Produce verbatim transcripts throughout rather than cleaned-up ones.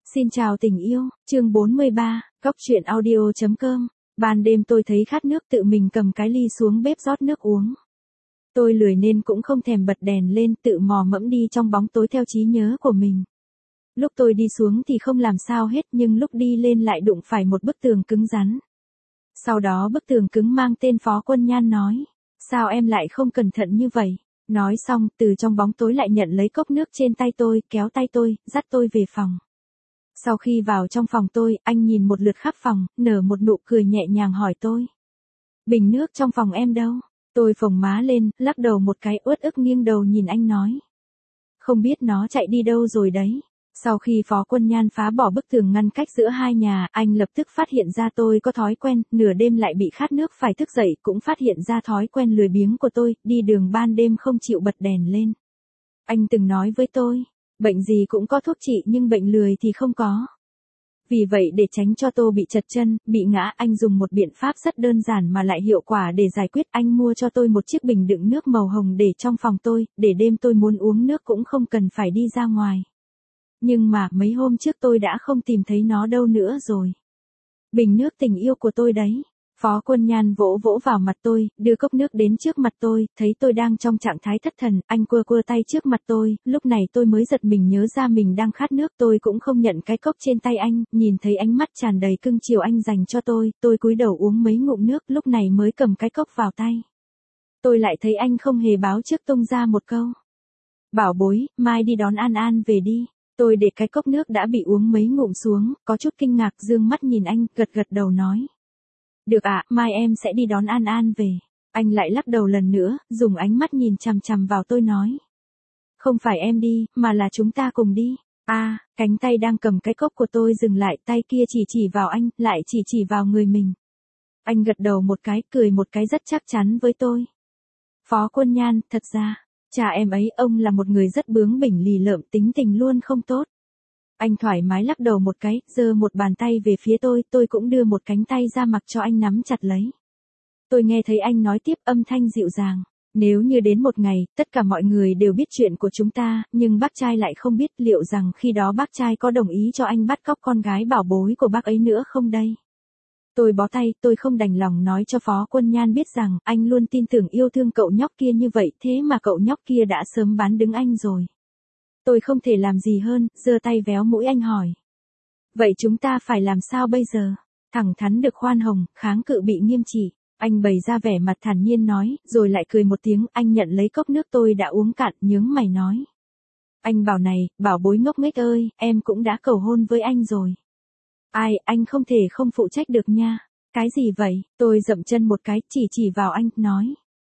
Xin chào tình yêu, chương bốn mươi ba, cóc truyện audio.com. Ban đêm tôi thấy khát nước tự mình cầm cái ly xuống bếp rót nước uống. Tôi lười nên cũng không thèm bật đèn lên, tự mò mẫm đi trong bóng tối theo trí nhớ của mình. Lúc tôi đi xuống thì không làm sao hết, nhưng lúc đi lên lại đụng phải một bức tường cứng rắn. Sau đó bức tường cứng mang tên Phó Quân Nhan nói, sao em lại không cẩn thận như vậy? Nói xong, từ trong bóng tối lại nhận lấy cốc nước trên tay tôi, kéo tay tôi, dắt tôi về phòng. Sau khi vào trong phòng tôi, anh nhìn một lượt khắp phòng, nở một nụ cười nhẹ nhàng hỏi tôi. Bình nước trong phòng em đâu? Tôi phồng má lên, lắc đầu một cái, uất ức nghiêng đầu nhìn anh nói. Không biết nó chạy đi đâu rồi đấy. Sau khi Phó Quân Nhan phá bỏ bức tường ngăn cách giữa hai nhà, anh lập tức phát hiện ra tôi có thói quen, nửa đêm lại bị khát nước phải thức dậy, cũng phát hiện ra thói quen lười biếng của tôi, đi đường ban đêm không chịu bật đèn lên. Anh từng nói với tôi, bệnh gì cũng có thuốc trị nhưng bệnh lười thì không có. Vì vậy để tránh cho tôi bị trật chân, bị ngã, anh dùng một biện pháp rất đơn giản mà lại hiệu quả để giải quyết. Anh mua cho tôi một chiếc bình đựng nước màu hồng để trong phòng tôi, để đêm tôi muốn uống nước cũng không cần phải đi ra ngoài. Nhưng mà mấy hôm trước tôi đã không tìm thấy nó đâu nữa rồi. Bình nước tình yêu của tôi đấy. Phó Quân Nhan vỗ vỗ vào mặt tôi, đưa cốc nước đến trước mặt tôi, thấy tôi đang trong trạng thái thất thần, anh quơ quơ tay trước mặt tôi, lúc này tôi mới giật mình nhớ ra mình đang khát nước, tôi cũng không nhận cái cốc trên tay anh, nhìn thấy ánh mắt tràn đầy cưng chiều anh dành cho tôi, tôi cúi đầu uống mấy ngụm nước, lúc này mới cầm cái cốc vào tay. Tôi lại thấy anh không hề báo trước tung ra một câu. Bảo bối, mai đi đón An An về đi. Tôi để cái cốc nước đã bị uống mấy ngụm xuống, có chút kinh ngạc dương mắt nhìn anh, gật gật đầu nói. Được ạ, mai em sẽ đi đón An An về. Anh lại lắc đầu lần nữa, dùng ánh mắt nhìn chằm chằm vào tôi nói. Không phải em đi, mà là chúng ta cùng đi. À, cánh tay đang cầm cái cốc của tôi dừng lại, tay kia chỉ chỉ vào anh, lại chỉ chỉ vào người mình. Anh gật đầu một cái, cười một cái rất chắc chắn với tôi. Phó Quân Nhan, thật ra, cha em ấy, ông là một người rất bướng bỉnh lì lợm, tính tình luôn không tốt. Anh thoải mái lắc đầu một cái, giơ một bàn tay về phía tôi, tôi cũng đưa một cánh tay ra mặc cho anh nắm chặt lấy. Tôi nghe thấy anh nói tiếp âm thanh dịu dàng. Nếu như đến một ngày, tất cả mọi người đều biết chuyện của chúng ta, nhưng bác trai lại không biết, liệu rằng khi đó bác trai có đồng ý cho anh bắt cóc con gái bảo bối của bác ấy nữa không đây? Tôi bó tay, tôi không đành lòng nói cho Phó Quân Nhan biết rằng, anh luôn tin tưởng yêu thương cậu nhóc kia như vậy, thế mà cậu nhóc kia đã sớm bán đứng anh rồi. Tôi không thể làm gì hơn, giơ tay véo mũi anh hỏi. Vậy chúng ta phải làm sao bây giờ? Thẳng thắn được khoan hồng, kháng cự bị nghiêm trị. Anh bày ra vẻ mặt thản nhiên nói, rồi lại cười một tiếng, anh nhận lấy cốc nước tôi đã uống cạn, nhướng mày nói. Anh bảo này, bảo bối ngốc nghếch ơi, em cũng đã cầu hôn với anh rồi. Ai, anh không thể không phụ trách được nha. Cái gì vậy? Tôi dậm chân một cái, chỉ chỉ vào anh, nói.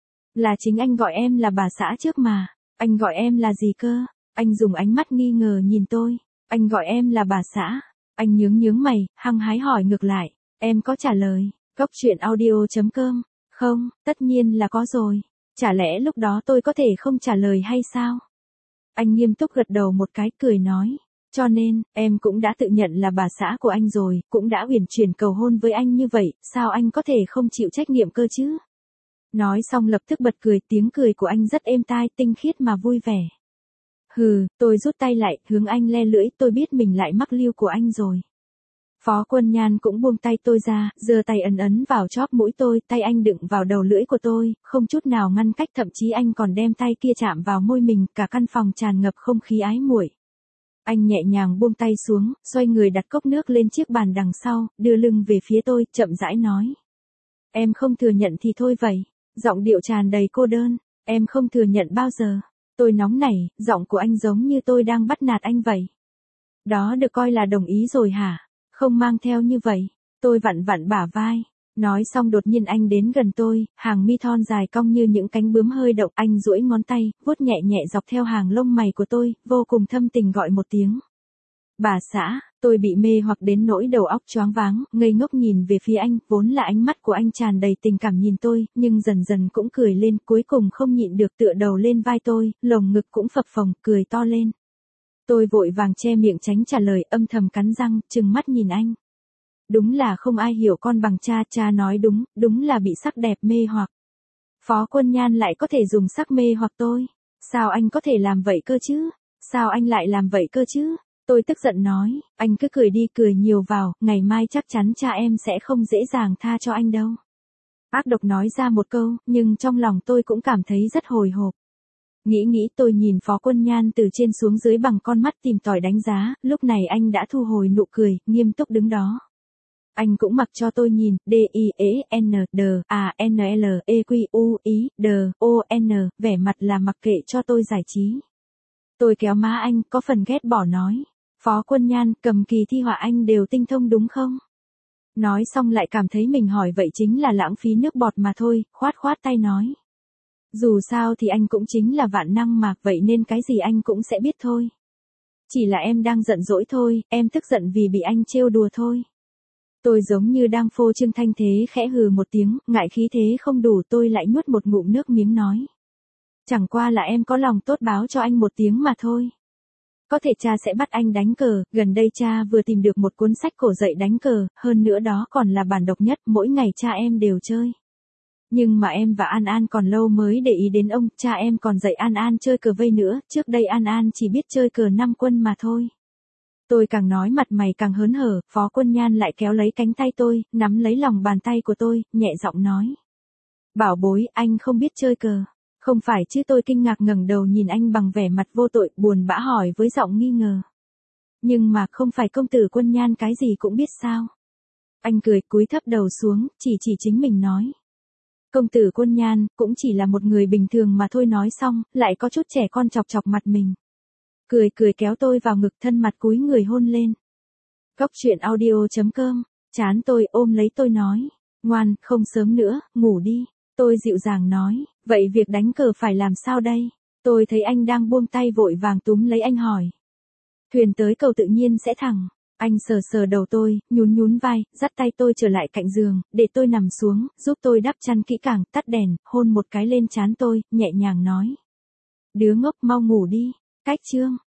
Là chính anh gọi em là bà xã trước mà. Anh gọi em là gì cơ? Anh dùng ánh mắt nghi ngờ nhìn tôi. Anh gọi em là bà xã. Anh nhướng nhướng mày, hăng hái hỏi ngược lại. Em có trả lời, cóc truyện audio.com. Không, tất nhiên là có rồi. Chả lẽ lúc đó tôi có thể không trả lời hay sao? Anh nghiêm túc gật đầu một cái, cười nói. Cho nên, em cũng đã tự nhận là bà xã của anh rồi, cũng đã uyển chuyển cầu hôn với anh như vậy, sao anh có thể không chịu trách nhiệm cơ chứ? Nói xong lập tức bật cười, tiếng cười của anh rất êm tai, tinh khiết mà vui vẻ. Hừ, tôi rút tay lại, hướng anh le lưỡi, tôi biết mình lại mắc lưu của anh rồi. Phó Quân Nhan cũng buông tay tôi ra, giơ tay ấn ấn vào chóp mũi tôi, tay anh đựng vào đầu lưỡi của tôi, không chút nào ngăn cách, thậm chí anh còn đem tay kia chạm vào môi mình, cả căn phòng tràn ngập không khí ái muội. Anh nhẹ nhàng buông tay xuống, xoay người đặt cốc nước lên chiếc bàn đằng sau, đưa lưng về phía tôi, chậm rãi nói. Em không thừa nhận thì thôi vậy. Giọng điệu tràn đầy cô đơn. Em không thừa nhận bao giờ. Tôi nóng nảy, giọng của anh giống như tôi đang bắt nạt anh vậy. Đó được coi là đồng ý rồi hả? Không mang theo như vậy. Tôi vặn vặn bả vai. Nói xong đột nhiên anh đến gần tôi, hàng mi thon dài cong như những cánh bướm hơi động, anh duỗi ngón tay, vuốt nhẹ nhẹ dọc theo hàng lông mày của tôi, vô cùng thâm tình gọi một tiếng. Bà xã, tôi bị mê hoặc đến nỗi đầu óc choáng váng, ngây ngốc nhìn về phía anh, vốn là ánh mắt của anh tràn đầy tình cảm nhìn tôi, nhưng dần dần cũng cười lên, cuối cùng không nhịn được tựa đầu lên vai tôi, lồng ngực cũng phập phồng, cười to lên. Tôi vội vàng che miệng tránh trả lời, âm thầm cắn răng, trừng mắt nhìn anh. Đúng là không ai hiểu con bằng cha, cha nói đúng, đúng là bị sắc đẹp mê hoặc. Phó Quân Nhan lại có thể dùng sắc mê hoặc tôi. Sao anh có thể làm vậy cơ chứ? Sao anh lại làm vậy cơ chứ? Tôi tức giận nói, anh cứ cười đi cười nhiều vào, ngày mai chắc chắn cha em sẽ không dễ dàng tha cho anh đâu. Ác độc nói ra một câu, nhưng trong lòng tôi cũng cảm thấy rất hồi hộp. Nghĩ nghĩ tôi nhìn Phó Quân Nhan từ trên xuống dưới bằng con mắt tìm tòi đánh giá, lúc này anh đã thu hồi nụ cười, nghiêm túc đứng đó. Anh cũng mặc cho tôi nhìn, D I E N D A N L E Q U I D O N, vẻ mặt là mặc kệ cho tôi giải trí. Tôi kéo má anh, có phần ghét bỏ nói. Phó Quân Nhan, cầm kỳ thi họa anh đều tinh thông đúng không? Nói xong lại cảm thấy mình hỏi vậy chính là lãng phí nước bọt mà thôi, khoát khoát tay nói. Dù sao thì anh cũng chính là vạn năng mà, vậy nên cái gì anh cũng sẽ biết thôi. Chỉ là em đang giận dỗi thôi, em tức giận vì bị anh trêu đùa thôi. Tôi giống như đang phô trương thanh thế khẽ hừ một tiếng, ngại khí thế không đủ tôi lại nuốt một ngụm nước miếng nói. Chẳng qua là em có lòng tốt báo cho anh một tiếng mà thôi. Có thể cha sẽ bắt anh đánh cờ, gần đây cha vừa tìm được một cuốn sách cổ dạy đánh cờ, hơn nữa đó còn là bản độc nhất, mỗi ngày cha em đều chơi. Nhưng mà em và An An còn lâu mới để ý đến ông, cha em còn dạy An An chơi cờ vây nữa, trước đây An An chỉ biết chơi cờ năm quân mà thôi. Tôi càng nói mặt mày càng hớn hở, Phó Quân Nhan lại kéo lấy cánh tay tôi, nắm lấy lòng bàn tay của tôi, nhẹ giọng nói. Bảo bối, anh không biết chơi cờ. Không phải chứ, tôi kinh ngạc ngẩng đầu nhìn anh bằng vẻ mặt vô tội, buồn bã hỏi với giọng nghi ngờ. Nhưng mà không phải công tử Quân Nhan cái gì cũng biết sao? Anh cười cúi thấp đầu xuống, chỉ chỉ chính mình nói. Công tử Quân Nhan cũng chỉ là một người bình thường mà thôi, nói xong, lại có chút trẻ con chọc chọc mặt mình. Cười cười kéo tôi vào ngực, thân mặt cúi người hôn lên. Góc truyện audio chấm com, chán tôi ôm lấy tôi nói. Ngoan, không sớm nữa, ngủ đi. Tôi dịu dàng nói, vậy việc đánh cờ phải làm sao đây? Tôi thấy anh đang buông tay vội vàng túm lấy anh hỏi. Thuyền tới cầu tự nhiên sẽ thẳng. Anh sờ sờ đầu tôi, nhún nhún vai, dắt tay tôi trở lại cạnh giường, để tôi nằm xuống, giúp tôi đắp chăn kỹ càng, tắt đèn, hôn một cái lên trán tôi, nhẹ nhàng nói. Đứa ngốc mau ngủ đi. Cách chương.